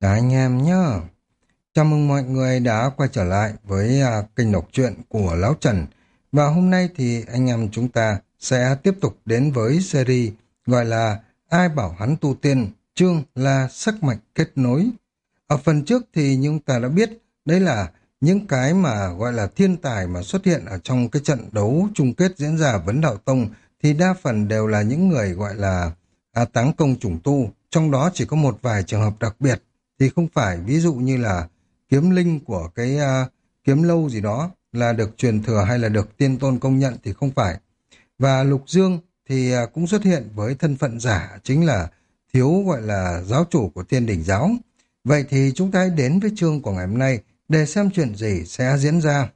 Cả anh em nhá. Chào mừng mọi người đã quay trở lại với kênh đọc truyện của Lão Trần. Và hôm nay thì anh em chúng ta sẽ tiếp tục đến với series gọi là Ai bảo hắn tu tiên, chương là sức mạnh kết nối. Ở phần trước thì chúng ta đã biết đấy là những cái mà gọi là thiên tài mà xuất hiện ở trong cái trận đấu chung kết diễn ra ở Vấn Đạo Tông thì đa phần đều là những người gọi là táng công chủng tu, trong đó chỉ có một vài trường hợp đặc biệt thì không phải, ví dụ như là kiếm linh của cái kiếm lâu gì đó là được truyền thừa hay là được tiên tôn công nhận thì không phải. Và Lục Dương thì cũng xuất hiện với thân phận giả, chính là thiếu gọi là giáo chủ của Thiên Đỉnh Giáo. Vậy thì chúng ta hãy đến với chương của ngày hôm nay để xem chuyện gì sẽ diễn ra.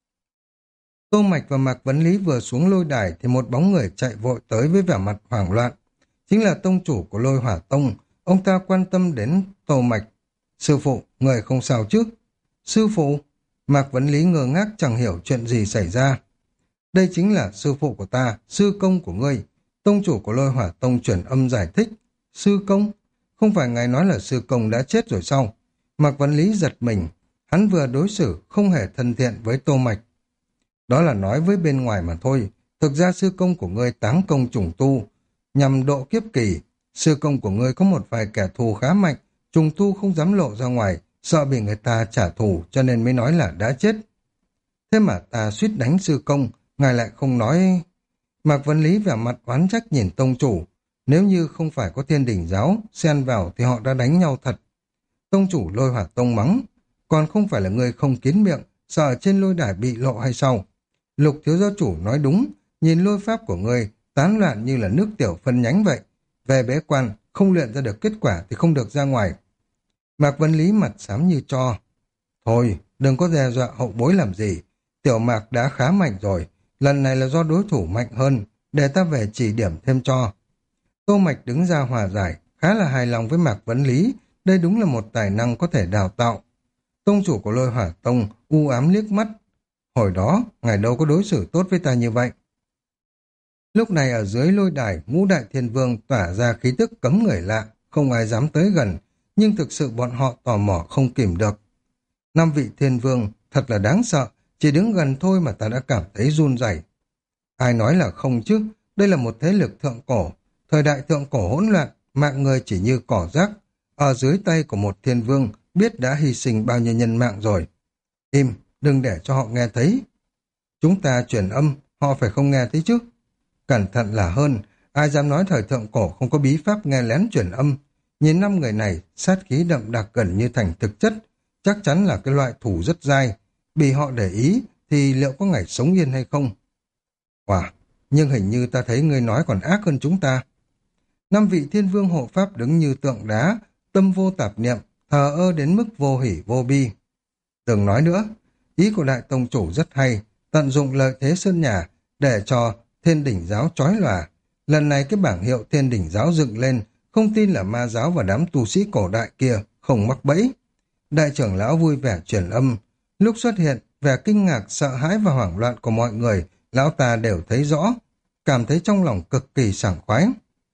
Tô Mạch và Mạc Vấn Lý vừa xuống lôi đài thì một bóng người chạy vội tới với vẻ mặt hoảng loạn. Chính là tông chủ của Lôi Hỏa Tông. Ông ta quan tâm đến Tô Mạch. Sư phụ, người không sao chứ? Sư phụ? Mạc Vấn Lý ngơ ngác chẳng hiểu chuyện gì xảy ra. Đây chính là sư phụ của ta, sư công của ngươi. Tông chủ của Lôi Hỏa Tông chuyển âm giải thích. Sư công? Không phải ngài nói là sư công đã chết rồi sao? Mạc Vấn Lý giật mình. Hắn vừa đối xử không hề thân thiện với Tô Mạch. Đó là nói với bên ngoài mà thôi. Thực ra sư công của ngươi táng công trùng tu. Nhằm độ kiếp kỳ, sư công của ngươi có một vài kẻ thù khá mạnh. Trùng tu không dám lộ ra ngoài, sợ bị người ta trả thù cho nên mới nói là đã chết. Thế mà ta suýt đánh sư công, ngài lại không nói. Mạc Vấn Lý vẻ mặt oán trách nhìn tông chủ. Nếu như không phải có Thiên Đỉnh Giáo xen vào thì họ đã đánh nhau thật. Tông chủ Lôi Hỏa Tông mắng. Còn không phải là người không kín miệng, sợ trên lôi đài bị lộ hay sao? Lục thiếu giáo chủ nói đúng, nhìn lôi pháp của ngươi tán loạn như là nước tiểu phân nhánh vậy. Về bế quan, không luyện ra được kết quả thì không được ra ngoài. Mạc Vấn Lý mặt xám như tro. Thôi, đừng có đe dọa hậu bối làm gì. Tiểu Mạc đã khá mạnh rồi. Lần này là do đối thủ mạnh hơn. Để ta về chỉ điểm thêm cho. Tô Mạch đứng ra hòa giải, khá là hài lòng với Mạc Vấn Lý. Đây đúng là một tài năng có thể đào tạo. Tông chủ của Lôi Hỏa Tông u ám liếc mắt. Hồi đó, ngài đâu có đối xử tốt với ta như vậy. Lúc này ở dưới lôi đài, Ngũ Đại Thiên Vương tỏa ra khí tức cấm người lạ, không ai dám tới gần, nhưng thực sự bọn họ tò mò không kìm được. 5 vị Thiên Vương thật là đáng sợ, chỉ đứng gần thôi mà ta đã cảm thấy run rẩy. Ai nói là không chứ, đây là một thế lực thượng cổ, thời đại thượng cổ hỗn loạn, mạng người chỉ như cỏ rác, ở dưới tay của một Thiên Vương biết đã hy sinh bao nhiêu nhân mạng rồi. Im, đừng để cho họ nghe thấy. Chúng ta truyền âm, họ phải không nghe thấy chứ. Cẩn thận là hơn, ai dám nói thời thượng cổ không có bí pháp nghe lén truyền âm. Nhìn 5 người này, sát khí đậm đặc gần như thành thực chất, chắc chắn là cái loại thủ rất dai. Bị họ để ý thì liệu có ngày sống yên hay không? Wow, nhưng hình như ta thấy người nói còn ác hơn chúng ta. 5 vị Thiên Vương hộ pháp đứng như tượng đá, tâm vô tạp niệm, thờ ơ đến mức vô hỉ vô bi. Đừng nói nữa, ý của Đại Tông Chủ rất hay, tận dụng lợi thế sơn nhà để cho Thiên Đỉnh Giáo chói lòa. Lần này cái bảng hiệu Thiên Đỉnh Giáo dựng lên, không tin là ma giáo và đám tu sĩ cổ đại kia không mắc bẫy. Đại trưởng lão vui vẻ truyền âm. Lúc xuất hiện, vẻ kinh ngạc, sợ hãi và hoảng loạn của mọi người, lão ta đều thấy rõ, cảm thấy trong lòng cực kỳ sảng khoái.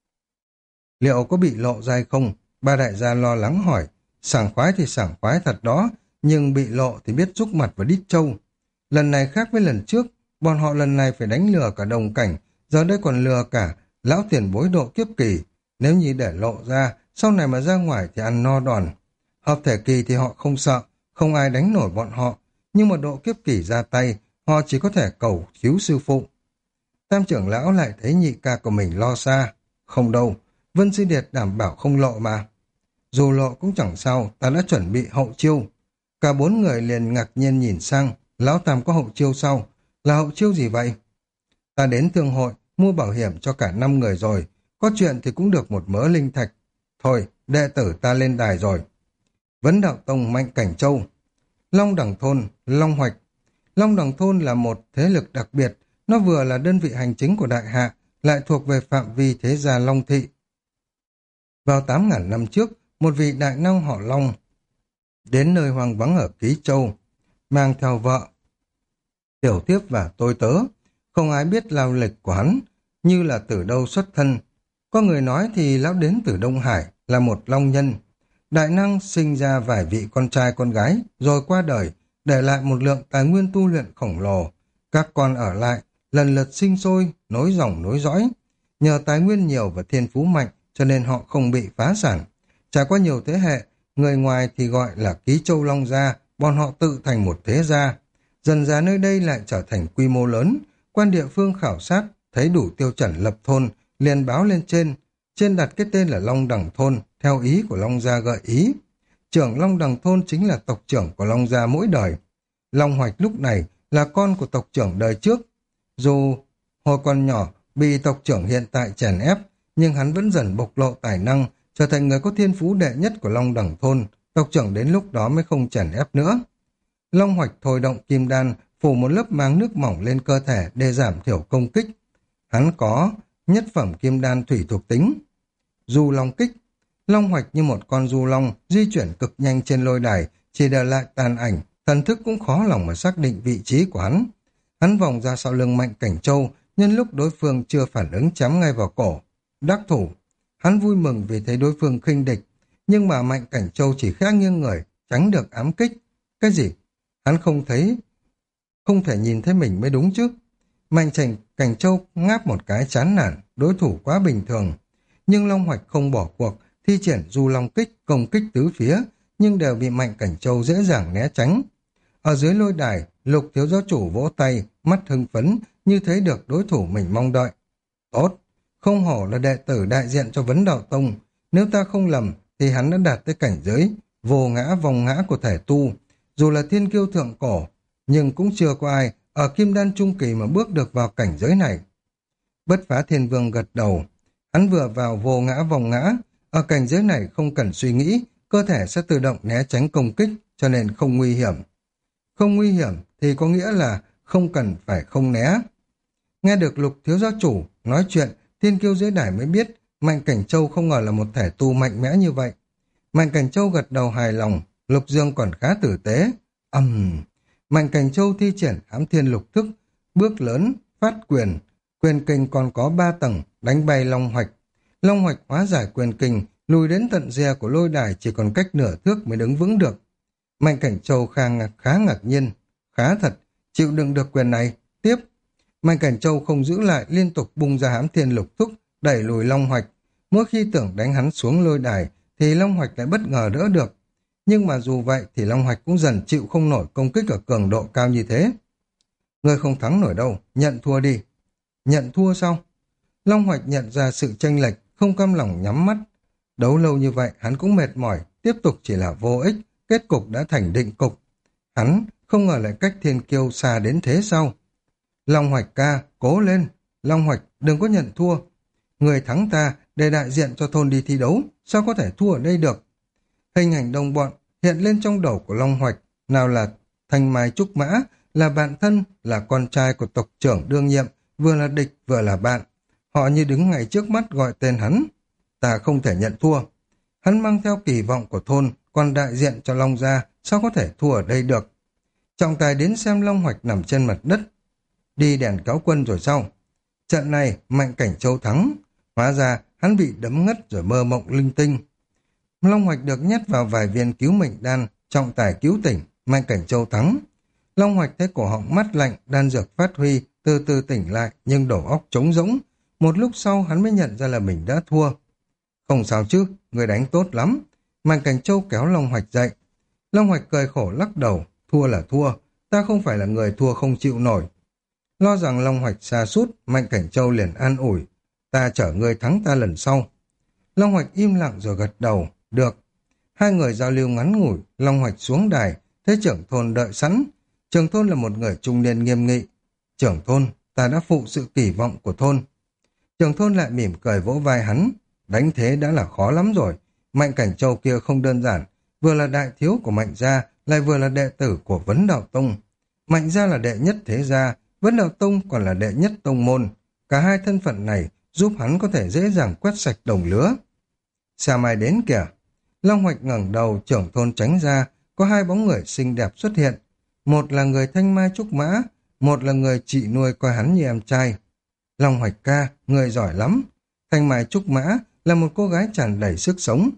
Liệu có bị lộ ra hay không? Ba đại gia lo lắng hỏi. Sảng khoái thì sảng khoái thật đó, nhưng bị lộ thì biết rúc mặt và đít trâu. Lần này khác với lần trước, bọn họ lần này phải đánh lừa cả đồng cảnh, giờ đây còn lừa cả lão tiền bối độ kiếp kỳ. Nếu như để lộ ra, sau này mà ra ngoài thì ăn no đòn. Hợp thể kỳ thì họ không sợ, không ai đánh nổi bọn họ, nhưng mà độ kiếp kỳ ra tay, họ chỉ có thể cầu cứu sư phụ. Tam trưởng lão lại thấy nhị ca của mình lo xa. Không đâu, Vân Sư Điệt đảm bảo không lộ mà. Dù lộ cũng chẳng sao, ta đã chuẩn bị hậu chiêu. Cả 4 người liền ngạc nhiên nhìn sang, lão Tam có hậu chiêu sau. Là hậu chiêu gì vậy? Ta đến thương hội, mua bảo hiểm cho cả 5 người rồi, có chuyện thì cũng được một mớ linh thạch. Thôi, đệ tử ta lên đài rồi. Vấn Đạo Tông Mạnh Cảnh Châu. Long Đằng Thôn, Long Hoạch. Long Đằng Thôn là một thế lực đặc biệt, nó vừa là đơn vị hành chính của Đại Hạ, lại thuộc về phạm vi thế gia Long Thị. Vào 8.000 năm trước, một vị đại năng họ Long đến nơi hoang vắng ở Ký Châu, mang theo vợ, tiểu thiếp và tôi tớ. Không ai biết lao lịch của hắn, như là từ đâu xuất thân. Có người nói thì lão đến từ Đông Hải, là một long nhân. Đại năng sinh ra vài vị con trai con gái, rồi qua đời, để lại một lượng tài nguyên tu luyện khổng lồ. Các con ở lại, lần lượt sinh sôi, nối dòng nối dõi. Nhờ tài nguyên nhiều và thiên phú mạnh, cho nên họ không bị phá sản. Trải qua nhiều thế hệ, người ngoài thì gọi là Ký Châu Long Gia, bọn họ tự thành một thế gia. Dần dà nơi đây lại trở thành quy mô lớn, quan địa phương khảo sát, thấy đủ tiêu chuẩn lập thôn, liền báo lên trên đặt cái tên là Long Đằng Thôn, theo ý của Long Gia gợi ý. Trưởng Long Đằng Thôn chính là tộc trưởng của Long Gia mỗi đời. Long Hoạch lúc này là con của tộc trưởng đời trước. Dù hồi còn nhỏ bị tộc trưởng hiện tại chèn ép, nhưng hắn vẫn dần bộc lộ tài năng, trở thành người có thiên phú đệ nhất của Long Đằng Thôn. Tộc trưởng đến lúc đó mới không chèn ép nữa. Long Hoạch thôi động kim đan, phủ một lớp màng nước mỏng lên cơ thể để giảm thiểu công kích. Hắn có nhất phẩm kim đan thủy thuộc tính. Du Long Kích. Long Hoạch như một con du long, di chuyển cực nhanh trên lôi đài, chỉ để lại tàn ảnh, thần thức cũng khó lòng mà xác định vị trí của hắn. Hắn vòng ra sau lưng Mạnh Cảnh Châu, nhân lúc đối phương chưa phản ứng chém ngay vào cổ. Đắc thủ. Hắn vui mừng vì thấy đối phương khinh địch, nhưng mà Mạnh Cảnh Châu chỉ khẽ nghiêng người, tránh được ám kích. Cái gì? Hắn không thể nhìn thấy mình mới đúng chứ. Cảnh Châu ngáp một cái chán nản, đối thủ quá bình thường. Nhưng Long Hoạch không bỏ cuộc, thi triển Du Long Kích công kích tứ phía, nhưng đều bị Mạnh Cảnh Châu dễ dàng né tránh. Ở dưới lôi đài, Lục thiếu giáo chủ vỗ tay, mắt hưng phấn, như thấy được đối thủ mình mong đợi. Tốt, không hổ là đệ tử đại diện cho Vấn Đạo Tông. Nếu ta không lầm, thì hắn đã đạt tới cảnh giới vô ngã vòng ngã của thể tu. Dù là thiên kiêu thượng cổ, nhưng cũng chưa có ai ở Kim Đan Trung Kỳ mà bước được vào cảnh giới này. Bất Phá Thiên Vương gật đầu. Hắn vừa vào vô ngã vòng ngã, ở cảnh giới này không cần suy nghĩ, cơ thể sẽ tự động né tránh công kích, cho nên không nguy hiểm. Không nguy hiểm thì có nghĩa là không cần phải không né. Nghe được Lục thiếu gia chủ nói chuyện, thiên kiêu dưới đài mới biết Mạnh Cảnh Châu không ngờ là một thể tu mạnh mẽ như vậy. Mạnh Cảnh Châu gật đầu hài lòng, Lục Dương còn khá tử tế. Mạnh Cảnh Châu thi triển Hám Thiên Lục Thức, bước lớn, phát quyền. Quyền kình còn có 3 tầng, đánh bay Long Hoạch. Long Hoạch hóa giải quyền kình, lùi đến tận rìa của lôi đài chỉ còn cách nửa thước mới đứng vững được. Mạnh Cảnh Châu khá ngạc nhiên. Khá thật, chịu đựng được quyền này, tiếp. Mạnh Cảnh Châu không giữ lại, liên tục bung ra Hám Thiên Lục Thức, đẩy lùi Long Hoạch. Mỗi khi tưởng đánh hắn xuống lôi đài, thì Long Hoạch lại bất ngờ đỡ được. Nhưng mà dù vậy thì Long Hoạch cũng dần chịu không nổi công kích ở cường độ cao như thế. Ngươi không thắng nổi đâu, nhận thua đi. Nhận thua sao? Long Hoạch nhận ra sự chênh lệch, không cam lòng nhắm mắt. Đấu lâu như vậy hắn cũng mệt mỏi, tiếp tục chỉ là vô ích, kết cục đã thành định cục. Hắn không ngờ lại cách thiên kiêu xa đến thế sao? Long Hoạch ca, cố lên. Long Hoạch đừng có nhận thua. Người thắng ta để đại diện cho thôn đi thi đấu, sao có thể thua ở đây được? Hình ảnh đồng bọn hiện lên trong đầu của Long Hoạch, nào là Thanh Mai Trúc Mã, là bạn thân, là con trai của tộc trưởng đương nhiệm, vừa là địch vừa là bạn. Họ như đứng ngay trước mắt gọi tên hắn. Ta không thể nhận thua. Hắn mang theo kỳ vọng của thôn, còn đại diện cho Long Gia, sao có thể thua ở đây được? Trọng tài đến xem Long Hoạch nằm trên mặt đất. Đi đèn cáo quân rồi sao? Trận này Mạnh Cảnh Châu thắng. Hóa ra hắn bị đấm ngất rồi mơ mộng linh tinh. Long Hoạch được nhét vào vài viên cứu mệnh đan, trọng tài cứu tỉnh, Mạnh Cảnh Châu thắng. Long Hoạch thấy cổ họng mát lạnh, đan dược phát huy, từ từ tỉnh lại nhưng đầu óc trống rỗng. Một lúc sau hắn mới nhận ra là mình đã thua. Không sao chứ, người đánh tốt lắm. Mạnh Cảnh Châu kéo Long Hoạch dậy. Long Hoạch cười khổ lắc đầu, thua là thua, ta không phải là người thua không chịu nổi. Lo rằng Long Hoạch sa sút, Mạnh Cảnh Châu liền an ủi, ta chở người thắng ta lần sau. Long Hoạch im lặng rồi gật đầu, được. Hai người giao lưu ngắn ngủi, Long Hoạch xuống đài, thấy trưởng thôn đợi sẵn. Trưởng thôn là một người trung niên nghiêm nghị. Trưởng thôn, ta đã phụ sự kỳ vọng của thôn. Trưởng thôn lại mỉm cười vỗ vai hắn, đánh thế đã là khó lắm rồi. Mạnh Cảnh Châu kia không đơn giản, vừa là đại thiếu của Mạnh gia, lại vừa là đệ tử của Vấn Đạo Tông. Mạnh gia là đệ nhất thế gia, Vấn Đạo Tông còn là đệ nhất tông môn. Cả hai thân phận này giúp hắn có thể dễ dàng quét sạch đồng lứa. Sao mai đến kìa? Long Hoạch ngẩng đầu, trưởng thôn tránh ra, có hai bóng người xinh đẹp xuất hiện. Một là người Thanh Mai Trúc Mã, một là người chị nuôi coi hắn như em trai. Long Hoạch ca, người giỏi lắm. Thanh Mai Trúc Mã là một cô gái tràn đầy sức sống.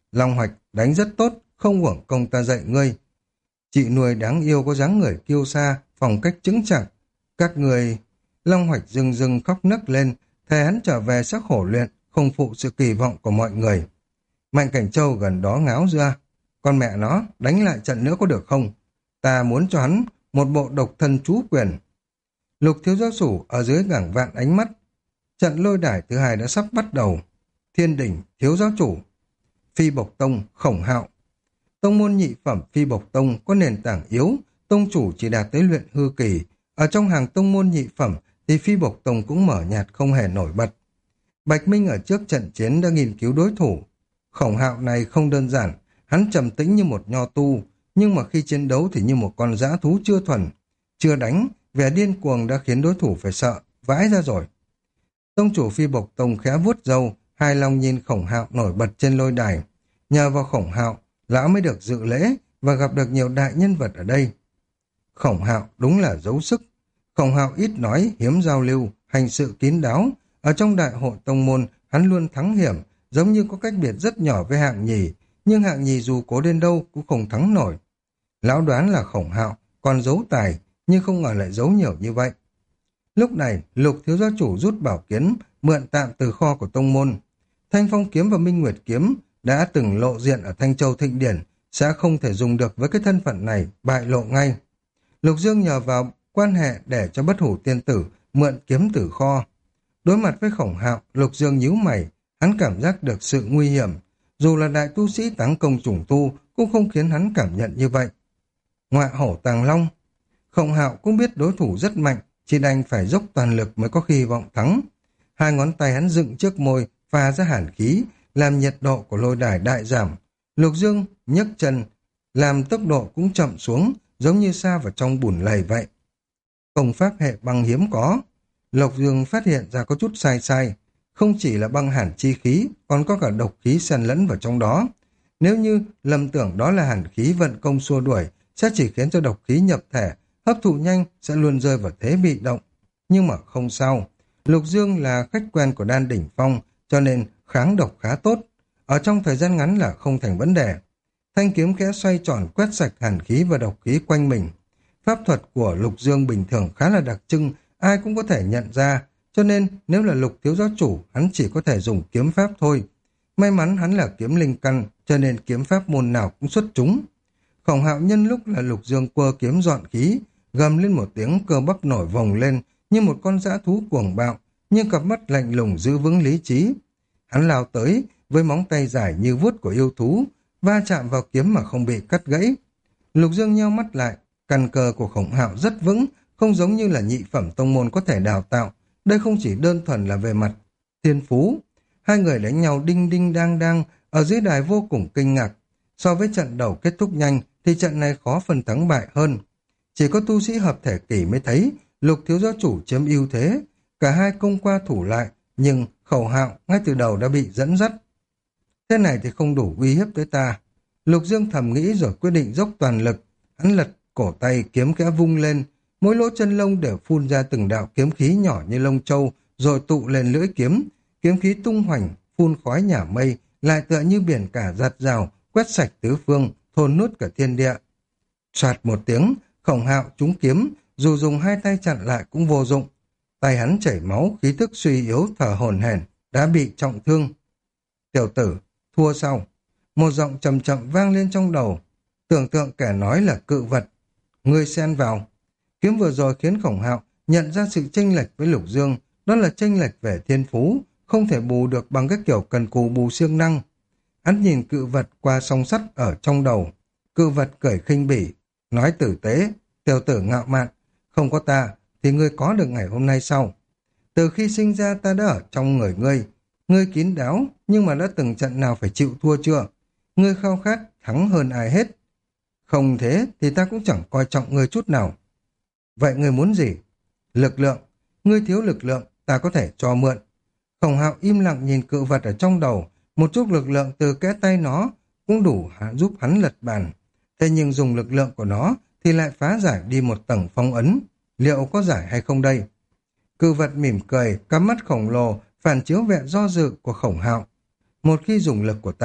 Long Hoạch đánh rất tốt, không uổng công ta dạy ngươi. Chị nuôi đáng yêu có dáng người kiêu sa, phong cách chững chạc. Các người... Long Hoạch rưng rưng khóc nấc lên, thề hắn trở về sẽ khổ luyện, không phụ sự kỳ vọng của mọi người. Mạnh Cảnh Châu gần đó ngáo ra. Con mẹ nó, đánh lại trận nữa có được không? Ta muốn cho hắn một bộ độc thân chú quyền. Lục thiếu giáo chủ ở dưới ngảng vạn ánh mắt. Trận lôi đài thứ hai đã sắp bắt đầu. Thiên Đình, thiếu giáo chủ. Phi Bộc Tông, Khổng Hạo. Tông môn nhị phẩm Phi Bộc Tông có nền tảng yếu, tông chủ chỉ đạt tới luyện hư kỳ. Ở trong hàng tông môn nhị phẩm thì Phi Bộc Tông cũng mở nhạt không hề nổi bật. Bạch Minh ở trước trận chiến đã nghiên cứu đối thủ. Khổng Hạo này không đơn giản, hắn trầm tĩnh như một nho tu, nhưng mà khi chiến đấu thì như một con dã thú chưa thuần. Chưa đánh, vẻ điên cuồng đã khiến đối thủ phải sợ, vãi ra rồi. Tông chủ Phi Bộc Tông khẽ vuốt râu, hài lòng nhìn Khổng Hạo nổi bật trên lôi đài. Nhờ vào Khổng Hạo, lão mới được dự lễ và gặp được nhiều đại nhân vật ở đây. Khổng Hạo đúng là giấu sức. Khổng Hạo ít nói, hiếm giao lưu, hành sự kín đáo. Ở trong đại hội tông môn, hắn luôn thắng hiểm, giống như có cách biệt rất nhỏ với hạng nhì, nhưng hạng nhì dù cố đến đâu cũng không thắng nổi. Lão đoán là Khổng Hạo còn giấu tài, nhưng không ngờ lại giấu nhiều như vậy. Lúc này, Lục thiếu gia chủ rút bảo kiếm, mượn tạm từ kho của tông môn. Thanh Phong kiếm và Minh Nguyệt kiếm đã từng lộ diện ở Thanh Châu Thịnh Điển, sẽ không thể dùng được với cái thân phận này, bại lộ ngay. Lục Dương nhờ vào quan hệ để cho Bất Hủ tiên tử mượn kiếm từ kho. Đối mặt với Khổng Hạo, Lục Dương nhíu mày, hắn cảm giác được sự nguy hiểm. Dù là đại tu sĩ táng công trùng tu, cũng không khiến hắn cảm nhận như vậy. Ngọa hổ tàng long. Khổng Hạo cũng biết đối thủ rất mạnh, chỉ đành phải dốc toàn lực mới có hy vọng thắng. Hai ngón tay hắn dựng trước môi, pha ra hàn khí, làm nhiệt độ của lôi đài đại giảm. Lục Dương nhấc chân, làm tốc độ cũng chậm xuống, giống như sa vào trong bùn lầy vậy. Công pháp hệ băng hiếm có. Lục Dương phát hiện ra có chút sai sai. Không chỉ là băng hàn chi khí, còn có cả độc khí xen lẫn vào trong đó. Nếu như lầm tưởng đó là hàn khí vận công xua đuổi, sẽ chỉ khiến cho độc khí nhập thể, hấp thụ nhanh sẽ luôn rơi vào thế bị động. Nhưng mà không sao. Lục Dương là khách quen của Đan Đỉnh Phong, cho nên kháng độc khá tốt. Ở trong thời gian ngắn là không thành vấn đề. Thanh kiếm khẽ xoay tròn quét sạch hàn khí và độc khí quanh mình. Pháp thuật của Lục Dương bình thường khá là đặc trưng, ai cũng có thể nhận ra, cho nên nếu là Lục thiếu giáo chủ, hắn chỉ có thể dùng kiếm pháp thôi. May mắn hắn là kiếm linh căn, cho nên kiếm pháp môn nào cũng xuất chúng. Khổng Hạo nhân lúc là Lục Dương quơ kiếm dọn khí, gầm lên một tiếng, cơ bắp nổi vòng lên như một con dã thú cuồng bạo, nhưng cặp mắt lạnh lùng giữ vững lý trí. Hắn lao tới với móng tay dài như vuốt của yêu thú, va chạm vào kiếm mà không bị cắt gãy. Lục Dương nheo mắt lại, căn cơ của Khổng Hạo rất vững, không giống như là nhị phẩm tông môn có thể đào tạo. Đây không chỉ đơn thuần là về mặt thiên phú. Hai người đánh nhau đinh đinh đang đang, ở dưới đài vô cùng kinh ngạc. So với trận đầu kết thúc nhanh, thì trận này khó phần thắng bại hơn. Chỉ có tu sĩ hợp thể kỷ mới thấy, Lục thiếu giáo chủ chiếm ưu thế. Cả hai công qua thủ lại, nhưng Khổng Hạo ngay từ đầu đã bị dẫn dắt. Thế này thì không đủ uy hiếp tới ta. Lục Dương thầm nghĩ rồi quyết định dốc toàn lực. Hắn lật cổ tay, kiếm khẽ vung lên. Mỗi lỗ chân lông đều phun ra từng đạo kiếm khí nhỏ như lông châu, rồi tụ lên lưỡi kiếm. Kiếm khí tung hoành, phun khói nhả mây, lại tựa như biển cả giạt rào, quét sạch tứ phương, thôn nuốt cả thiên địa. Soạt một tiếng, Khổng Hạo trúng kiếm, dù dùng hai tay chặn lại cũng vô dụng. Tay hắn chảy máu, khí thức suy yếu, thở hổn hển, đã bị trọng thương. Tiểu tử, thua sau. Một giọng trầm chậm vang lên trong đầu. Tưởng tượng kẻ nói là cự vật. Ngươi xen vào. Kiếm vừa rồi khiến Khổng Hạo nhận ra sự chênh lệch với Lục Dương, đó là chênh lệch về thiên phú, không thể bù được bằng cái kiểu cần cù bù siêng năng. Hắn nhìn cự vật qua song sắt ở trong đầu. Cự vật cười khinh bỉ, nói tử tế, tiểu tử ngạo mạn, không có ta thì ngươi có được ngày hôm nay sau. Từ khi sinh ra ta đã ở trong người ngươi. Ngươi kín đáo, nhưng mà đã từng trận nào phải chịu thua chưa? Ngươi khao khát thắng hơn ai hết. Không thế thì ta cũng chẳng coi trọng ngươi chút nào. Vậy ngươi muốn gì? Lực lượng. Ngươi thiếu lực lượng, ta có thể cho mượn. Khổng Hạo im lặng nhìn cự vật ở trong đầu, một chút lực lượng từ cái tay nó cũng đủ giúp hắn lật bàn. Thế nhưng dùng lực lượng của nó thì lại phá giải đi một tầng phong ấn. Liệu có giải hay không đây? Cự vật mỉm cười, cắm mắt khổng lồ, phản chiếu vẻ do dự của Khổng Hạo. Một khi dùng lực của ta,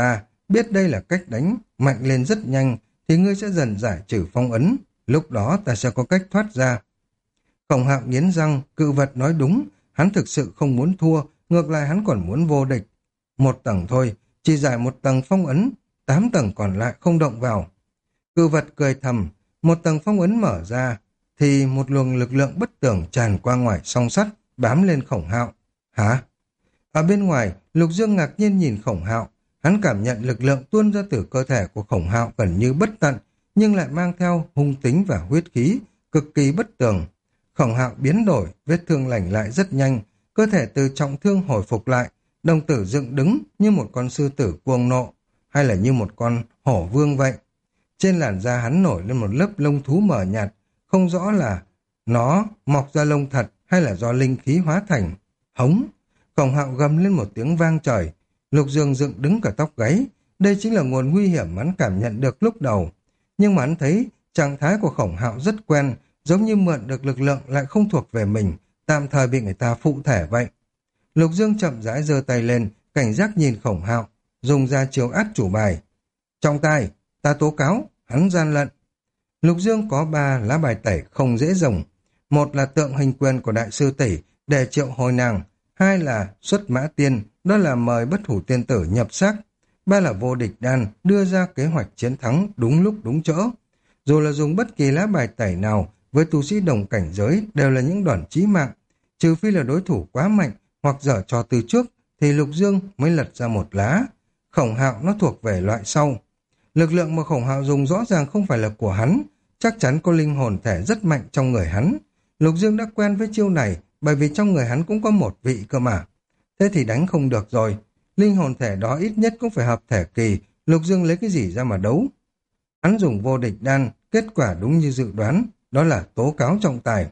biết đây là cách đánh, mạnh lên rất nhanh, thì ngươi sẽ dần giải trừ phong ấn, lúc đó ta sẽ có cách thoát ra. Khổng Hạo nghiến răng, cự vật nói đúng, hắn thực sự không muốn thua, ngược lại hắn còn muốn vô địch. Một tầng thôi, chỉ giải một tầng phong ấn, 8 tầng còn lại không động vào. Cự vật cười thầm, một tầng phong ấn mở ra, thì một luồng lực lượng bất tường tràn qua ngoài song sắt, bám lên Khổng Hạo. Hả? Ở bên ngoài, Lục Dương ngạc nhiên nhìn Khổng Hạo, hắn cảm nhận lực lượng tuôn ra từ cơ thể của Khổng Hạo gần như bất tận, nhưng lại mang theo hung tính và huyết khí, cực kỳ bất tường. Khổng Hạo biến đổi, vết thương lành lại rất nhanh, cơ thể từ trọng thương hồi phục lại, đồng tử dựng đứng như một con sư tử cuồng nộ, hay là như một con hổ vương vậy. Trên làn da hắn nổi lên một lớp lông thú mờ nhạt, không rõ là nó mọc ra lông thật hay là do linh khí hóa thành. Hống! Khổng Hạo gầm lên một tiếng vang trời, Lục Dương dựng đứng cả tóc gáy. Đây chính là nguồn nguy hiểm hắn cảm nhận được lúc đầu. Nhưng mà hắn thấy trạng thái của Khổng Hạo rất quen, giống như mượn được lực lượng lại không thuộc về mình, tạm thời bị người ta phụ thể vậy. Lục Dương chậm rãi giơ tay lên, cảnh giác nhìn Khổng Hạo, dùng ra chiêu át chủ bài. Trong tay, ta tố cáo, hắn gian lận. Lục Dương có 3 lá bài tẩy không dễ dùng. Một là tượng hình quyền của đại sư tỷ để triệu hồi nàng. 2 là xuất mã tiên, đó là mời bất hủ tiên tử nhập xác. 3 là vô địch đan, đưa ra kế hoạch chiến thắng đúng lúc đúng chỗ. Dù là dùng bất kỳ lá bài tẩy nào, với tu sĩ đồng cảnh giới đều là những đòn chí mạng. Trừ phi là đối thủ quá mạnh hoặc dở trò từ trước, thì Lục Dương mới lật ra một lá. Khổng Hạo nó thuộc về loại sau. Lực lượng mà Khổng Hạo dùng rõ ràng không phải là của hắn, chắc chắn có linh hồn thể rất mạnh trong người hắn. Lục Dương đã quen với chiêu này, bởi vì trong người hắn cũng có một vị cơ mà. Thế thì đánh không được rồi. Linh hồn thể đó ít nhất cũng phải hợp thể kỳ, Lục Dương lấy cái gì ra mà đấu? Hắn dùng vô địch đan, kết quả đúng như dự đoán, đó là tố cáo trọng tài.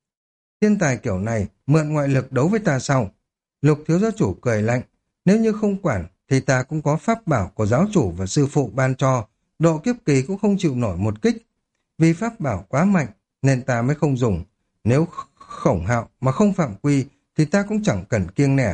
Thiên tài kiểu này, mượn ngoại lực đấu với ta sau. Lục thiếu giáo chủ cười lạnh, nếu như không quản, thì ta cũng có pháp bảo của giáo chủ và sư phụ ban cho, độ kiếp kỳ cũng không chịu nổi một kích. Vì pháp bảo quá mạnh, nên ta mới không dùng. Nếu Khổng Hạo mà không phạm quy, thì ta cũng chẳng cần kiêng nể.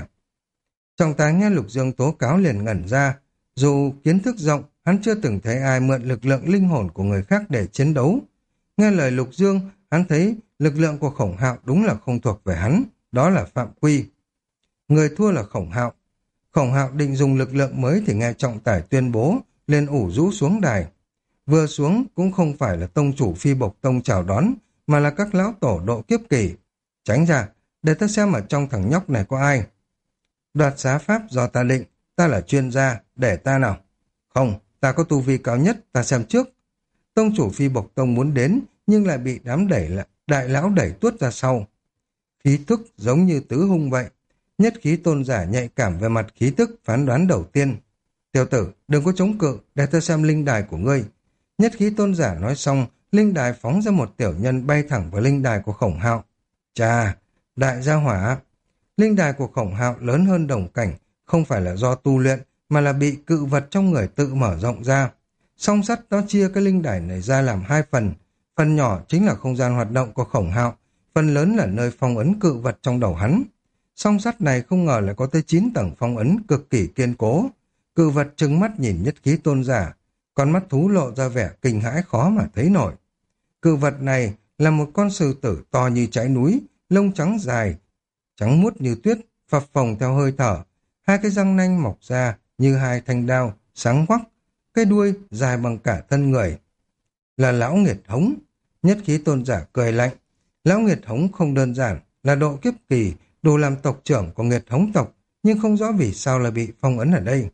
Trọng tài nghe Lục Dương tố cáo liền ngẩn ra, dù kiến thức rộng, hắn chưa từng thấy ai mượn lực lượng linh hồn của người khác để chiến đấu. Nghe lời Lục Dương, hắn thấy lực lượng của Khổng Hạo đúng là không thuộc về hắn, đó là phạm quy. Người thua là Khổng Hạo. Khổng Hạo định dùng lực lượng mới thì nghe trọng tài tuyên bố, liền ủ rũ xuống đài. Vừa xuống cũng không phải là tông chủ Phi Bộc Tông chào đón, mà là các lão tổ độ kiếp kỳ. Tránh ra, để ta xem ở trong thằng nhóc này có ai. Đoạt xá pháp do ta định, ta là chuyên gia, để ta nào. Không, ta có tu vi cao nhất, ta xem trước. Tông chủ Phi Bộc Tông muốn đến, nhưng lại bị đám đại lão đẩy tuốt ra sau. Khí thức giống như tứ hung vậy. Nhất khí tôn giả nhạy cảm về mặt khí thức phán đoán đầu tiên. Tiểu tử, đừng có chống cự, để ta xem linh đài của ngươi. Nhất khí tôn giả nói xong, linh đài phóng ra một tiểu nhân bay thẳng vào linh đài của Khổng Hạo. Chà, đại gia hỏa. Linh đài của Khổng Hạo lớn hơn đồng cảnh, không phải là do tu luyện, mà là bị cự vật trong người tự mở rộng ra. Song sắt nó chia cái linh đài này ra làm 2 phần. Phần nhỏ chính là không gian hoạt động của Khổng Hạo, phần lớn là nơi phong ấn cự vật trong đầu hắn. Song sắt này không ngờ lại có tới 9 tầng phong ấn cực kỳ kiên cố. Cự vật trừng mắt nhìn nhất khí tôn giả, con mắt thú lộ ra vẻ kinh hãi khó mà thấy nổi. Cự vật này là một con sư tử to như trái núi, lông trắng dài, trắng muốt như tuyết, phập phồng theo hơi thở. 2 cái răng nanh mọc ra như 2 thanh đao, sáng quắc, cái đuôi dài bằng cả thân người. Là lão nghiệt hống. Nhất khí tôn giả cười lạnh. Lão nghiệt hống không đơn giản, là độ kiếp kỳ, đủ làm tộc trưởng của nghiệt hống tộc, nhưng không rõ vì sao lại bị phong ấn ở đây.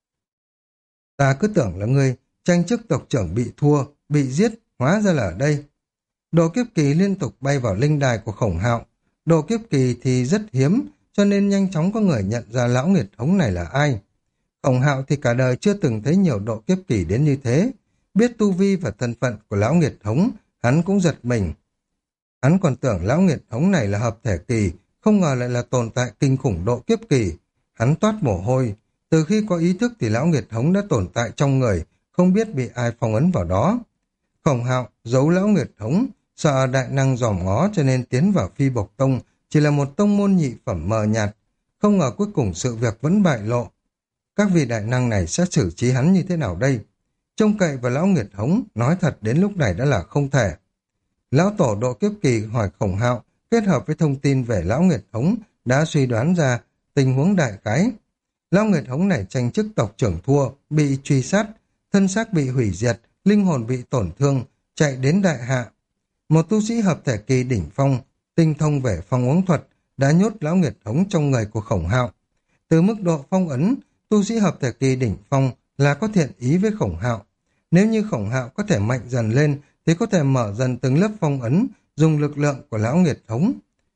Ta cứ tưởng là ngươi tranh chức tộc trưởng bị thua, bị giết, hóa ra là ở đây. Độ kiếp kỳ liên tục bay vào linh đài của Khổng Hạo. Độ kiếp kỳ thì rất hiếm, cho nên nhanh chóng có người nhận ra lão nghiệt hống này là ai. Khổng Hạo thì cả đời chưa từng thấy nhiều độ kiếp kỳ đến như thế. Biết tu vi và thân phận của lão nghiệt hống, hắn cũng giật mình. Hắn còn tưởng lão nghiệt hống này là hợp thể kỳ, không ngờ lại là tồn tại kinh khủng độ kiếp kỳ. Hắn toát mồ hôi. Từ khi có ý thức thì lão nghiệt hống đã tồn tại trong người, không biết bị ai phong ấn vào đó. Khổng Hạo giấu lão nghiệt hống, sợ đại năng dòm ngó cho nên tiến vào Phi Bộc Tông, chỉ là một tông môn nhị phẩm mờ nhạt. Không ngờ cuối cùng sự việc vẫn bại lộ. các vị đại năng này sẽ xử trí hắn như thế nào đây? Trông cậy vào lão nghiệt hống, nói thật đến lúc này đã là không thể. Lão tổ độ kiếp kỳ hỏi Khổng Hạo, kết hợp với thông tin về lão nghiệt hống, đã suy đoán ra tình huống đại khái. Lão nghiệt hống này tranh chức tộc trưởng thua, bị truy sát, thân xác bị hủy diệt, linh hồn bị tổn thương, chạy đến đại hạ. Một tu sĩ hợp thể kỳ đỉnh phong, tinh thông về phong ấn thuật, đã nhốt lão nghiệt hống trong người của Khổng Hạo. Từ mức độ phong ấn, tu sĩ hợp thể kỳ đỉnh phong là có thiện ý với Khổng Hạo. Nếu như Khổng Hạo có thể mạnh dần lên, thì có thể mở dần từng lớp phong ấn, dùng lực lượng của lão nghiệt hống.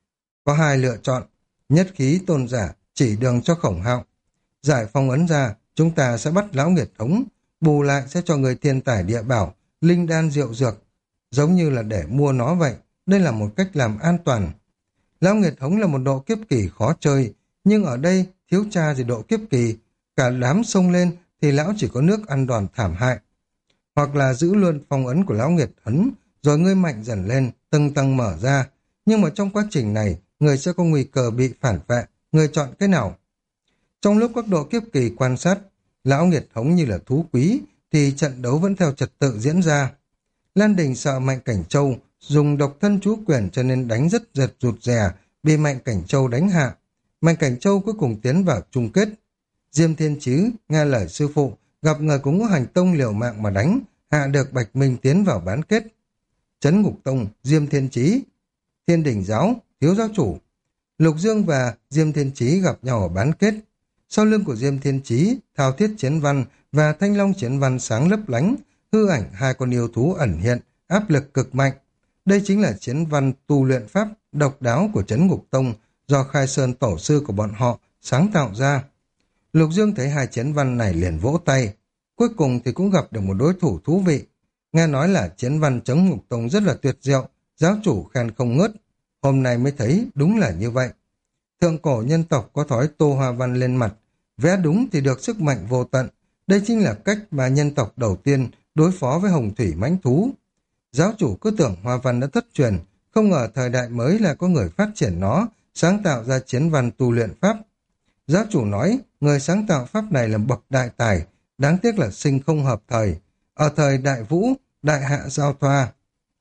Có hai lựa chọn, nhất khí tôn giả chỉ đường cho Khổng Hạo. Giải phong ấn ra, chúng ta sẽ bắt lão nghiệt hống, bù lại sẽ cho người thiên tài địa bảo, linh đan rượu dược, giống như là để mua nó vậy. Đây là một cách làm an toàn. Lão nghiệt hống là một độ kiếp kỳ khó chơi, nhưng ở đây thiếu cha gì độ kiếp kỳ, cả đám xông lên thì lão chỉ có nước ăn đòn thảm hại. Hoặc là giữ luôn phong ấn của lão nghiệt hấn, rồi ngươi mạnh dần lên, từng tầng mở ra. Nhưng mà trong quá trình này, người sẽ có nguy cơ bị phản vệ. Người chọn cái nào? Trong lúc các độ kiếp kỳ quan sát, lão nghiệt hống như là thú quý, thì trận đấu vẫn theo trật tự diễn ra. Lan Đình sợ Mạnh Cảnh Châu dùng độc thân chú quyền cho nên đánh rất giật rụt rè, bị Mạnh Cảnh Châu đánh hạ. Mạnh Cảnh Châu cuối cùng tiến vào chung kết. Diêm Thiên Chứ nghe lời sư phụ, gặp người của Ngũ Hành Tông liều mạng mà đánh, hạ được Bạch Minh tiến vào bán kết. Trấn Ngục Tông, Diêm Thiên Chí, Thiên Đỉnh Giáo, Thiếu Giáo Chủ. Lục Dương và Diêm Thiên Chí gặp nhau ở bán kết. Sau lưng của Diêm Thiên Chí, Thao Thiết Chiến Văn và Thanh Long Chiến Văn sáng lấp lánh, hư ảnh hai con yêu thú ẩn hiện, áp lực cực mạnh. Đây chính là chiến văn tu luyện pháp độc đáo của Trấn Ngục Tông do Khai Sơn tổ sư của bọn họ sáng tạo ra. Lục Dương thấy hai chiến văn này liền vỗ tay. Cuối cùng thì cũng gặp được một đối thủ thú vị. Nghe nói là chiến văn Trấn Ngục Tông rất là tuyệt diệu, giáo chủ khen không ngớt. Hôm nay mới thấy đúng là như vậy. Thượng cổ nhân tộc có thói tô hoa văn lên mặt, vẽ đúng thì được sức mạnh vô tận. Đây chính là cách mà nhân tộc đầu tiên đối phó với hồng thủy mãnh thú. Giáo chủ cứ tưởng hoa văn đã thất truyền, không ngờ thời đại mới là có người phát triển nó, sáng tạo ra chiến văn tu luyện pháp. Giáo chủ nói, người sáng tạo pháp này là bậc đại tài, đáng tiếc là sinh không hợp thời. Ở thời đại vũ, đại hạ giao thoa.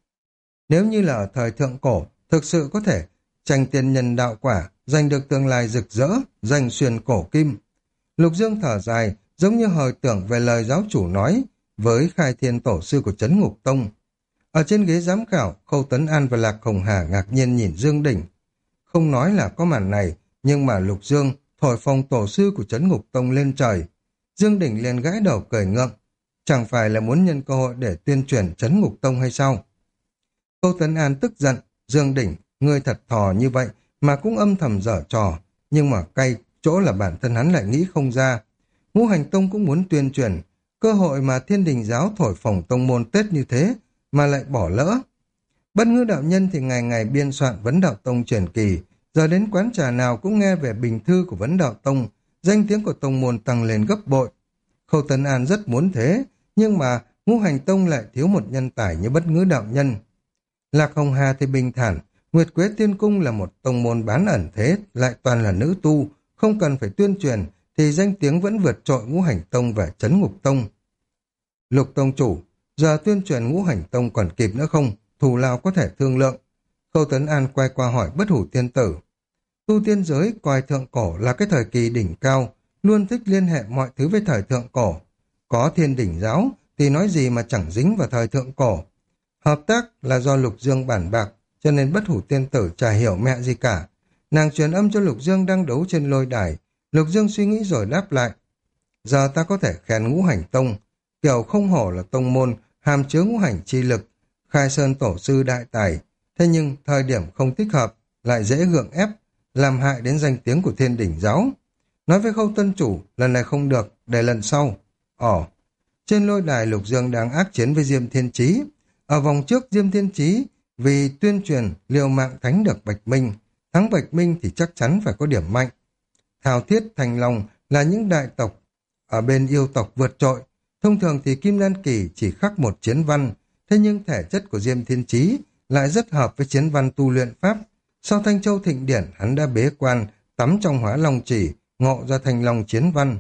Nếu như là ở thời thượng cổ, thực sự có thể tranh tiên nhân đạo quả, giành được tương lai rực rỡ, giành xuyên cổ kim. Lục Dương thở dài, giống như hồi tưởng về lời giáo chủ nói với Khai Thiên tổ sư của Trấn Ngục Tông. Ở trên ghế giám khảo, Khâu Tấn An và Lạc Hồng Hà ngạc nhiên nhìn Dương Đỉnh. Không nói là có màn này, nhưng mà Lục Dương thổi phồng tổ sư của Trấn Ngục Tông lên trời. Dương Đỉnh liền gãi đầu cười ngượng. Chẳng phải là muốn nhân cơ hội để tuyên truyền Trấn Ngục Tông hay sao? Khâu Tấn An tức giận. Dương Đỉnh, ngươi thật thò như vậy mà cũng âm thầm dở trò. Nhưng mà cay chỗ là bản thân hắn lại nghĩ không ra. Ngũ Hành Tông cũng muốn tuyên truyền. Cơ hội mà Thiên Đình Giáo thổi phồng tông môn Tết như thế mà lại bỏ lỡ. Bất Ngữ đạo nhân thì ngày ngày biên soạn Vấn Đạo Tông truyền kỳ, giờ đến quán trà nào cũng nghe về bình thư của Vấn Đạo Tông, danh tiếng của tông môn tăng lên gấp bội. Khâu Tấn An rất muốn thế, nhưng mà Ngũ Hành Tông lại thiếu một nhân tài như Bất Ngữ đạo nhân. Lạc Hồng Hà thì bình thản, Nguyệt Quế Tiên Cung là một tông môn bán ẩn thế, lại toàn là nữ tu, không cần phải tuyên truyền thì danh tiếng vẫn vượt trội Ngũ Hành Tông và Trấn Ngục Tông. Lục Tông chủ, giờ tuyên truyền Ngũ Hành Tông còn kịp nữa không? Thù lao có thể thương lượng. Khâu Tấn An quay qua hỏi Bất Hủ Tiên Tử. Tu tiên giới coi thượng cổ là cái thời kỳ đỉnh cao, luôn thích liên hệ mọi thứ với thời thượng cổ. Có Thiên Đỉnh Giáo thì nói gì mà chẳng dính vào thời thượng cổ. Hợp tác là do Lục Dương bản bạc, cho nên Bất Hủ Tiên Tử chả hiểu mẹ gì cả. Nàng truyền âm cho Lục Dương đang đấu trên lôi đài. Lục Dương suy nghĩ rồi đáp lại. Giờ ta có thể khen Ngũ Hành Tông, kiểu không hổ là tông môn, hàm chứa ngũ hành chi lực, Khai Sơn tổ sư đại tài. Thế nhưng thời điểm không thích hợp, lại dễ gượng ép, làm hại đến danh tiếng của Thiên Đỉnh Giáo. Nói với Khâu Tân chủ, lần này không được, để lần sau. Trên lôi đài Lục Dương đang ác chiến với Diêm Thiên Chí. Ở vòng trước Diêm Thiên Chí vì tuyên truyền liều mạng thánh được Bạch Minh. Thắng Bạch Minh thì chắc chắn phải có điểm mạnh. Thao Thiết, Thanh Long là những đại tộc ở bên yêu tộc vượt trội. Thông thường thì Kim Đan Kỳ chỉ khắc một chiến văn, thế nhưng thể chất của Diêm Thiên Chí lại rất hợp với chiến văn tu luyện pháp. Sau Thanh Châu Thịnh Điển, hắn đã bế quan, tắm trong Hóa Long Chỉ, ngộ ra Thanh Long chiến văn.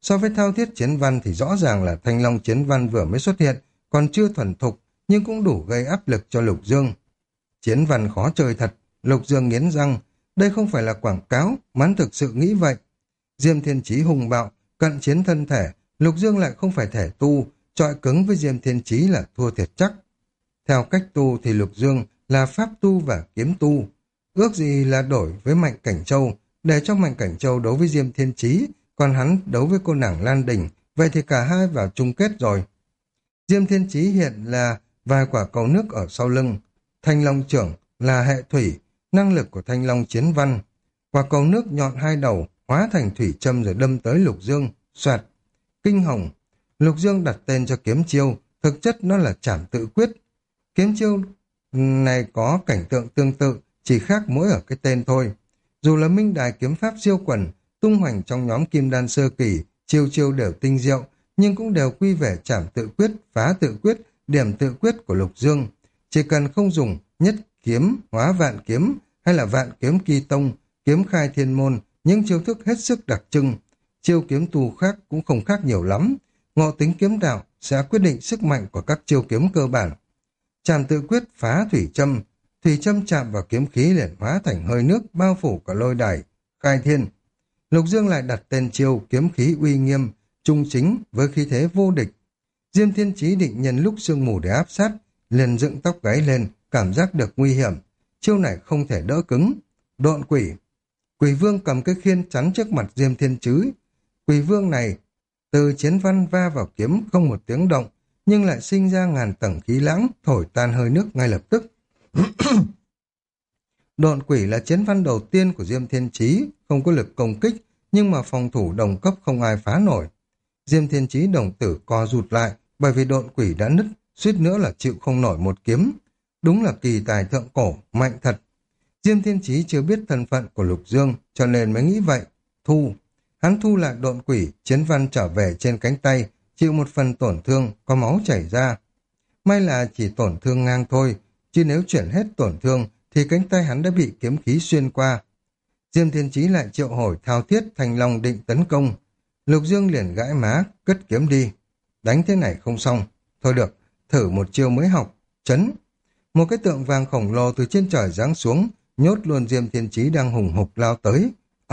So với thao thiết chiến văn thì rõ ràng là thanh long chiến văn vừa mới xuất hiện, còn chưa thuần thục, nhưng cũng đủ gây áp lực cho Lục Dương. Chiến văn khó chơi thật, Lục Dương nghiến răng, đây không phải là quảng cáo, mà hắn thực sự nghĩ vậy. Diêm Thiên Chí hùng bạo, cận chiến thân thể, Lục Dương lại không phải thể tu, chọi cứng với Diêm Thiên Chí là thua thiệt chắc. Theo cách tu thì Lục Dương là pháp tu và kiếm tu. Ước gì là đổi với Mạnh Cảnh Châu, để cho Mạnh Cảnh Châu đấu với Diêm Thiên Chí, còn hắn đấu với cô nàng Lan Đình, vậy thì cả hai vào chung kết rồi. Diêm Thiên Chí hiện là vài quả cầu nước ở sau lưng. Thanh Long trưởng là hệ thủy, năng lực của Thanh Long chiến văn. Quả cầu nước nhọn hai đầu, hóa thành thủy châm rồi đâm tới Lục Dương, xoẹt. Kinh hồng. Lục Dương đặt tên cho kiếm chiêu, thực chất nó là trảm tự quyết. Kiếm chiêu này có cảnh tượng tương tự, chỉ khác mỗi ở cái tên thôi. Dù là minh đài kiếm pháp siêu quần, tung hoành trong nhóm kim đan sơ kỳ, chiêu chiêu đều tinh diệu, nhưng cũng đều quy về trảm tự quyết, phá tự quyết, điểm tự quyết của Lục Dương. Chỉ cần không dùng nhất kiếm, hóa vạn kiếm, hay là vạn kiếm kỳ tông, kiếm khai thiên môn, những chiêu thức hết sức đặc trưng. Chiêu kiếm tu khác cũng không khác nhiều lắm. Ngộ tính kiếm đạo sẽ quyết định sức mạnh của các chiêu kiếm cơ bản. Trảm tự quyết phá thủy châm chạm vào kiếm khí liền hóa thành hơi nước bao phủ cả lôi đài, khai thiên. Lục Dương lại đặt tên chiêu kiếm khí uy nghiêm, trung chính với khí thế vô địch. Diêm Thiên Chí định nhân lúc sương mù để áp sát, liền dựng tóc gáy lên, cảm giác được nguy hiểm. Chiêu này không thể đỡ cứng. Độn quỷ. Quỷ vương cầm cái khiên chắn trước mặt Diêm Thiên Chí. Quỷ vương này từ chiến văn va vào kiếm không một tiếng động, nhưng lại sinh ra ngàn tầng khí lãng, thổi tan hơi nước ngay lập tức. Độn quỷ là chiến văn đầu tiên của Diêm Thiên Chí, không có lực công kích, nhưng mà phòng thủ đồng cấp không ai phá nổi. Diêm Thiên Chí đồng tử co rụt lại, bởi vì độn quỷ đã nứt, suýt nữa là chịu không nổi một kiếm. Đúng là kỳ tài thượng cổ, mạnh thật. Diêm Thiên Chí chưa biết thân phận của Lục Dương, cho nên mới nghĩ vậy. Hắn thu lại độn quỷ, chiến văn trở về trên cánh tay, chịu một phần tổn thương, có máu chảy ra. May là chỉ tổn thương ngang thôi, chứ nếu chuyển hết tổn thương, thì cánh tay hắn đã bị kiếm khí xuyên qua. Diêm Thiên Chí lại triệu hồi thao thiết Thanh Long định tấn công. Lục Dương liền gãi má, cất kiếm đi. Đánh thế này không xong. Thôi được, thử một chiêu mới học. Chấn. Một cái tượng vàng khổng lồ từ trên trời giáng xuống, nhốt luôn Diêm Thiên Chí đang hùng hục lao tới.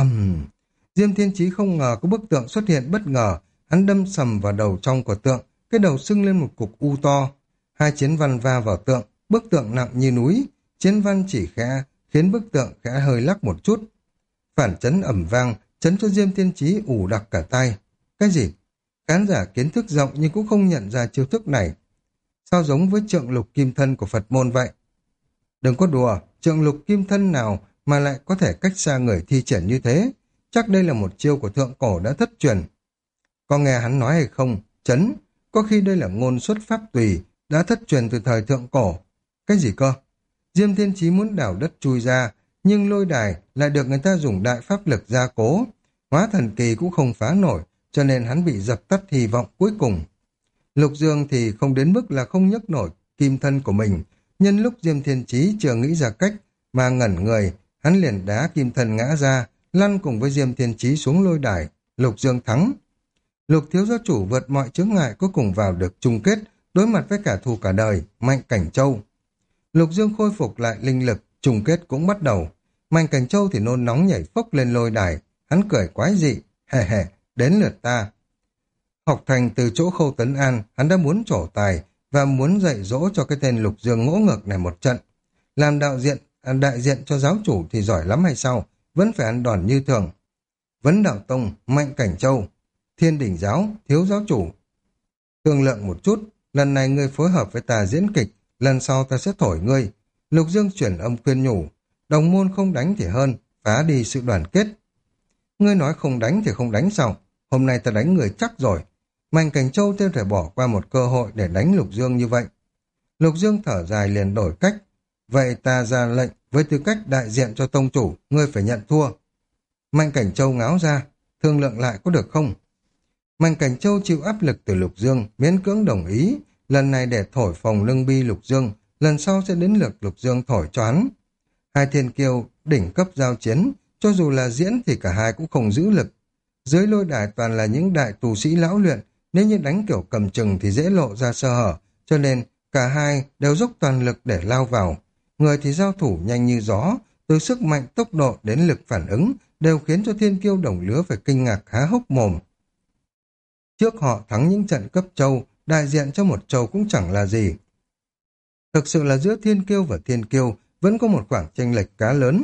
Diêm Thiên Chí không ngờ có bức tượng xuất hiện bất ngờ, hắn đâm sầm vào đầu trong của tượng, cái đầu sưng lên một cục u to. Hai chiến văn va vào tượng, bức tượng nặng như núi, chiến văn chỉ khẽ khiến bức tượng khẽ hơi lắc một chút. Phản chấn ầm vang, chấn cho Diêm Thiên Chí ù đặc cả tay. Cái gì? Khán giả kiến thức rộng nhưng cũng không nhận ra chiêu thức này. Sao giống với trượng lục kim thân của Phật môn vậy? Đừng có đùa, trượng lục kim thân nào mà lại có thể cách xa người thi triển như thế? Chắc đây là một chiêu của thượng cổ đã thất truyền. Có nghe hắn nói hay không? Chấn, có khi đây là ngôn xuất pháp tùy, đã thất truyền từ thời thượng cổ. Cái gì cơ? Diêm Thiên Chí muốn đào đất chui ra, nhưng lôi đài lại được người ta dùng đại pháp lực gia cố. Hóa thần kỳ cũng không phá nổi, cho nên hắn bị dập tắt hy vọng cuối cùng. Lục Dương thì không đến mức là không nhấc nổi kim thân của mình. Nhân lúc Diêm Thiên Chí chưa nghĩ ra cách mà ngẩn người, hắn liền đá kim thân ngã ra, lăn cùng với Diêm Thiên Chí xuống lôi đài. Lục Dương thắng. Lục thiếu gia chủ vượt mọi chướng ngại cuối cùng vào được chung kết, đối mặt với cả thù cả đời, Mạnh Cảnh Châu. Lục Dương khôi phục lại linh lực, chung kết cũng bắt đầu. Mạnh Cảnh Châu thì nôn nóng nhảy phốc lên lôi đài, hắn cười quái dị, hề hề, đến lượt ta. Học thành từ chỗ Khâu Tấn An, hắn đã muốn trổ tài và muốn dạy dỗ cho cái tên Lục Dương ngỗ ngược này một trận. Làm đại diện cho giáo chủ thì giỏi lắm hay sao, vẫn phải ăn đòn như thường. Vấn Đạo Tông, Mạnh Cảnh Châu, Thiên Đỉnh Giáo, thiếu giáo chủ. Thương lượng một chút, lần này ngươi phối hợp với ta diễn kịch, lần sau ta sẽ thổi ngươi. Lục Dương chuyển âm khuyên nhủ, đồng môn không đánh thì hơn, phá đi sự đoàn kết. Ngươi nói không đánh thì không đánh sao? Hôm nay ta đánh người chắc rồi. Mạnh Cảnh Châu chưa thể bỏ qua một cơ hội để đánh Lục Dương như vậy. Lục Dương thở dài liền đổi cách. Vậy ta ra lệnh với tư cách đại diện cho tông chủ, ngươi phải nhận thua. Mạnh Cảnh Châu ngáo ra, thương lượng lại có được không? Mạnh Cảnh Châu chịu áp lực từ Lục Dương, miễn cưỡng đồng ý, lần này để thổi phồng lưng bi Lục Dương, lần sau sẽ đến lượt Lục Dương thổi cho hắn. Hai thiên kiêu đỉnh cấp giao chiến, cho dù là diễn thì cả hai cũng không giữ lực. Dưới lôi đài toàn là những đại tù sĩ lão luyện, nếu như đánh kiểu cầm chừng thì dễ lộ ra sơ hở, cho nên cả hai đều dốc toàn lực để lao vào. Người thì giao thủ nhanh như gió, từ sức mạnh tốc độ đến lực phản ứng đều khiến cho thiên kiêu đồng lứa phải kinh ngạc há hốc mồm. Trước họ thắng những trận cấp châu, đại diện cho một châu cũng chẳng là gì. Thực sự là giữa thiên kiêu và thiên kiêu vẫn có một khoảng chênh lệch cá lớn.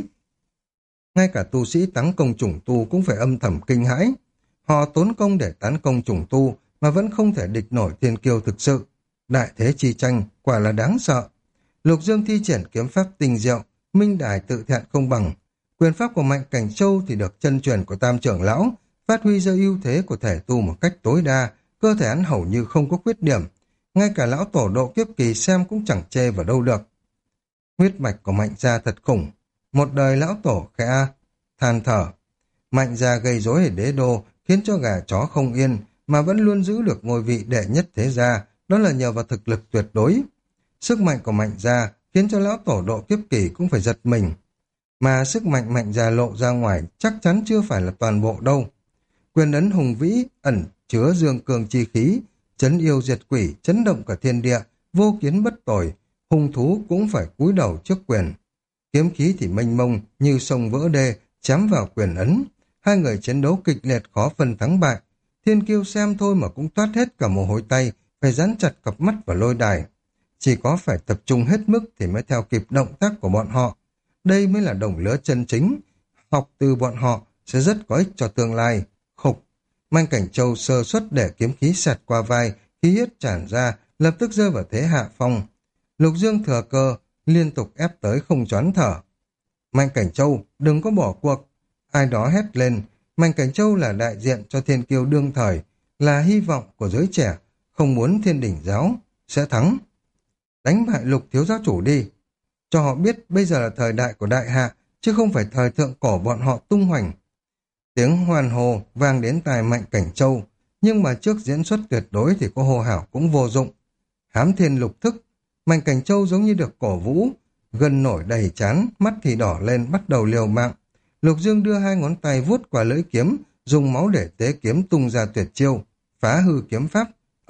Ngay cả tu sĩ tấn công chủng tu cũng phải âm thầm kinh hãi. Họ tốn công để tấn công chủng tu mà vẫn không thể địch nổi thiên kiêu thực sự. Đại thế chi tranh quả là đáng sợ. Lục Dương thi triển kiếm pháp tinh diệu, minh đài tự thẹn không bằng. Quyền pháp của Mạnh Cảnh Châu thì được chân truyền của Tam trưởng lão, phát huy ra ưu thế của thể tu một cách tối đa, cơ thể hắn hầu như không có khuyết điểm. Ngay cả lão tổ độ kiếp kỳ xem cũng chẳng chê vào đâu được. Huyết mạch của Mạnh gia thật khủng. Một đời lão tổ khẽ than thở. Mạnh gia gây rối ở đế đô, khiến cho gà chó không yên, mà vẫn luôn giữ được ngôi vị đệ nhất thế gia, đó là nhờ vào thực lực tuyệt đối. Sức mạnh của Mạnh gia khiến cho lão tổ độ kiếp kỳ cũng phải giật mình. Mà sức mạnh Mạnh gia lộ ra ngoài chắc chắn chưa phải là toàn bộ đâu. Quyền ấn hùng vĩ ẩn chứa dương cường chi khí, chấn yêu diệt quỷ, chấn động cả thiên địa, vô kiến bất tồi, hung thú cũng phải cúi đầu trước quyền. Kiếm khí thì mênh mông như sông vỡ đê, chém vào quyền ấn. Hai người chiến đấu kịch liệt khó phân thắng bại. Thiên kiêu xem thôi mà cũng toát hết cả mồ hôi tay, phải dán chặt cặp mắt vào lôi đài. Chỉ có phải tập trung hết mức thì mới theo kịp động tác của bọn họ. Đây mới là đồng lứa chân chính. Học từ bọn họ sẽ rất có ích cho tương lai. Khục. Mạnh Cảnh Châu sơ suất để kiếm khí xẹt qua vai, khí huyết tràn ra, lập tức rơi vào thế hạ phong. Lục Dương thừa cơ, liên tục ép tới không choán thở. Mạnh Cảnh Châu, đừng có bỏ cuộc. Ai đó hét lên. Mạnh Cảnh Châu là đại diện cho thiên kiêu đương thời, là hy vọng của giới trẻ, không muốn Thiên Đỉnh giáo sẽ thắng. Đánh bại Lục thiếu giáo chủ đi. Cho họ biết bây giờ là thời đại của đại hạ, chứ không phải thời thượng cổ bọn họ tung hoành. Tiếng hoan hô vang đến tai Mạnh Cảnh Châu, nhưng mà trước diễn xuất tuyệt đối thì có hô hào cũng vô dụng. Hám thiên lục thức, Mạnh Cảnh Châu giống như được cổ vũ, gần nổi đầy chán, mắt thì đỏ lên bắt đầu liều mạng. Lục Dương đưa hai ngón tay vuốt qua lưỡi kiếm, dùng máu để tế kiếm tung ra tuyệt chiêu, phá hư kiếm pháp.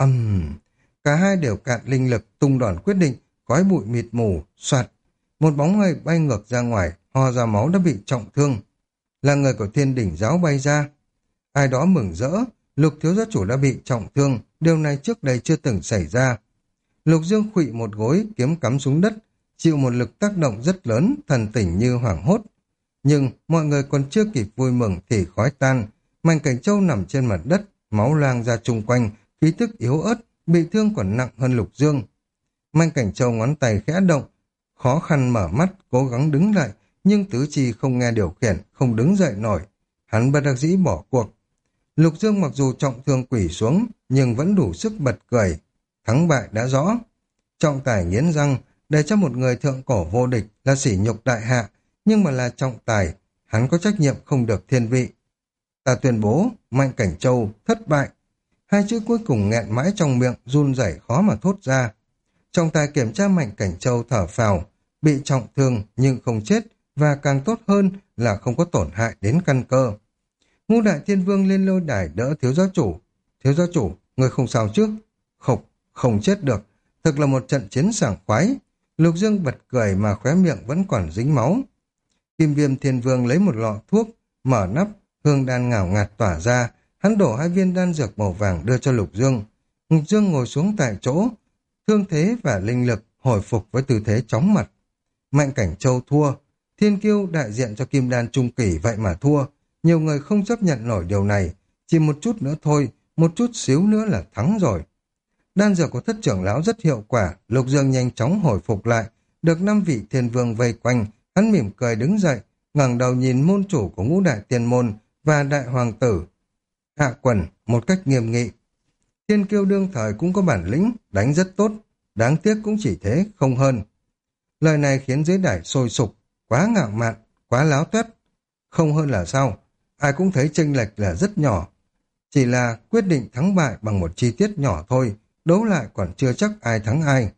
Cả hai đều cạn linh lực, tung đòn quyết định, khói bụi mịt mù, soạt. Một bóng người bay ngược ra ngoài, ho ra máu đã bị trọng thương. Là người của Thiên Đỉnh giáo bay ra. Ai đó mừng rỡ, Lục thiếu gia chủ đã bị trọng thương, điều này trước đây chưa từng xảy ra. Lục Dương khuỵu một gối, kiếm cắm xuống đất, chịu một lực tác động rất lớn, thần tỉnh như hoảng hốt. Nhưng mọi người còn chưa kịp vui mừng thì khói tan. Mạnh Cảnh Châu nằm trên mặt đất, máu loang ra chung quanh, khí tức yếu ớt, bị thương còn nặng hơn Lục Dương. Mạnh Cảnh Châu ngón tay khẽ động, khó khăn mở mắt, cố gắng đứng lại, nhưng tứ chi không nghe điều khiển, không đứng dậy nổi. Hắn bất đắc dĩ bỏ cuộc. Lục Dương mặc dù trọng thương quỷ xuống, nhưng vẫn đủ sức bật cười. Thắng bại đã rõ. Trọng tài nghiến răng, để cho một người thượng cổ vô địch là sỉ nhục đại hạ, nhưng mà là trọng tài, hắn có trách nhiệm không được thiên vị. Ta tuyên bố, Mạnh Cảnh Châu thất bại. Hai chữ cuối cùng nghẹn mãi trong miệng, run rẩy khó mà thốt ra. Trọng tài kiểm tra Mạnh Cảnh Châu thở phào, bị trọng thương nhưng không chết, và càng tốt hơn là không có tổn hại đến căn cơ. Ngũ Đại Thiên Vương lên lôi đài đỡ thiếu giáo chủ. Thiếu giáo chủ, người không sao chứ? Không chết được. Thực là một trận chiến sảng khoái. Lục Dương bật cười mà khóe miệng vẫn còn dính máu. Kim Viêm Thiên Vương lấy một lọ thuốc, mở nắp, hương đan ngào ngạt tỏa ra. Hắn đổ hai viên đan dược màu vàng đưa cho Lục Dương. Lục Dương ngồi xuống tại chỗ, thương thế và linh lực hồi phục với tư thế chóng mặt. Mạnh Cảnh Châu thua. Thiên kiêu đại diện cho Kim Đan Trung Kỳ vậy mà thua. Nhiều người không chấp nhận nổi điều này. Chỉ một chút nữa thôi, một chút xíu nữa là thắng rồi. Đan dược của thất trưởng lão rất hiệu quả, Lục Dương nhanh chóng hồi phục lại. Được 5 vị thiên vương vây quanh, hắn mỉm cười đứng dậy, ngẩng đầu nhìn môn chủ của Ngũ Đại Tiên Môn và đại hoàng tử Hạ Quần một cách nghiêm nghị. Thiên kiêu đương thời cũng có bản lĩnh, đánh rất tốt, đáng tiếc cũng chỉ thế, không hơn. Lời này khiến giới đài sôi sục, quá ngạo mạn, quá láo tuét. Không hơn là sao? Ai cũng thấy chênh lệch là rất nhỏ. Chỉ là quyết định thắng bại bằng một chi tiết nhỏ thôi, đấu lại còn chưa chắc ai thắng ai.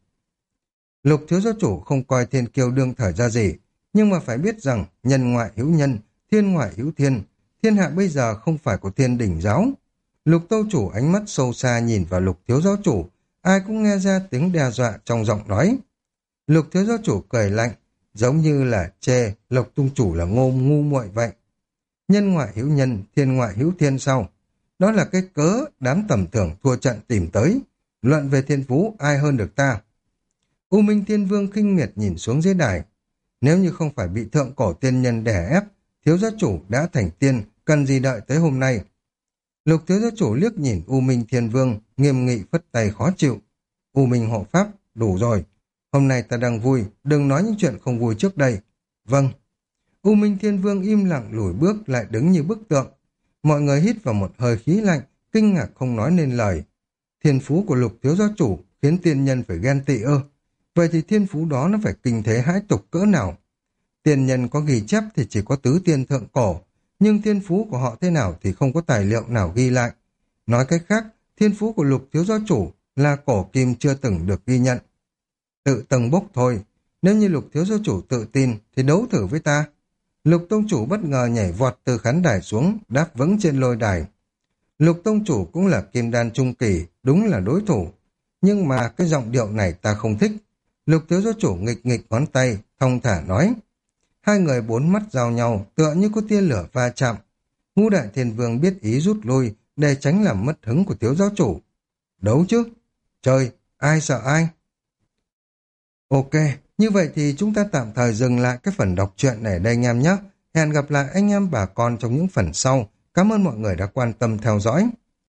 Lục thiếu giáo chủ không coi thiên kiêu đương thời ra gì, nhưng mà phải biết rằng nhân ngoại hữu nhân, thiên ngoại hữu thiên. Thiên hạ bây giờ không phải của Thiên Đỉnh giáo. Lục tông chủ ánh mắt sâu xa nhìn vào Lục thiếu giáo chủ, ai cũng nghe ra tiếng đe dọa trong giọng nói. Lục thiếu giáo chủ cười lạnh, giống như là chê Lục tông chủ là ngu muội vậy. Nhân ngoại hữu nhân, thiên ngoại hữu thiên sau. Đó là cái cớ đám tầm thường thua trận tìm tới. Luận về thiên phú ai hơn được ta. U Minh Thiên Vương khinh miệt nhìn xuống dưới đài. Nếu như không phải bị thượng cổ tiên nhân đè ép, thiếu gia chủ đã thành tiên, cần gì đợi tới hôm nay. Lục thiếu gia chủ liếc nhìn U Minh Thiên Vương, nghiêm nghị phất tay khó chịu. U Minh hộ pháp, đủ rồi. Hôm nay ta đang vui, đừng nói những chuyện không vui trước đây. Vâng. U Minh Thiên Vương im lặng lùi bước lại đứng như bức tượng. Mọi người hít vào một hơi khí lạnh, kinh ngạc không nói nên lời. Thiên phú của Lục thiếu gia chủ khiến tiên nhân phải ghen tị ơ. Vậy thì thiên phú đó nó phải kinh thế hãi tục cỡ nào? Tiên nhân có ghi chép thì chỉ có tứ tiên thượng cổ, nhưng thiên phú của họ thế nào thì không có tài liệu nào ghi lại. Nói cách khác, thiên phú của Lục thiếu gia chủ là cổ kim chưa từng được ghi nhận. Tự tầng bốc thôi, nếu như Lục thiếu gia chủ tự tin thì đấu thử với ta. Lục tông chủ bất ngờ nhảy vọt từ khán đài xuống, đáp vững trên lôi đài. Lục tông chủ cũng là kim đan trung kỳ, đúng là đối thủ. Nhưng mà cái giọng điệu này ta không thích. Lục thiếu gia chủ nghịch nghịch ngón tay, thong thả nói. Hai người bốn mắt giao nhau, tựa như có tia lửa va chạm. Ngũ đại thiên vương biết ý rút lui, để tránh làm mất hứng của thiếu giáo chủ. Đấu chứ? Trời, ai sợ ai? Ok, như vậy thì chúng ta tạm thời dừng lại cái phần đọc truyện này đây anh em nhé. Hẹn gặp lại anh em bà con trong những phần sau. Cảm ơn mọi người đã quan tâm theo dõi.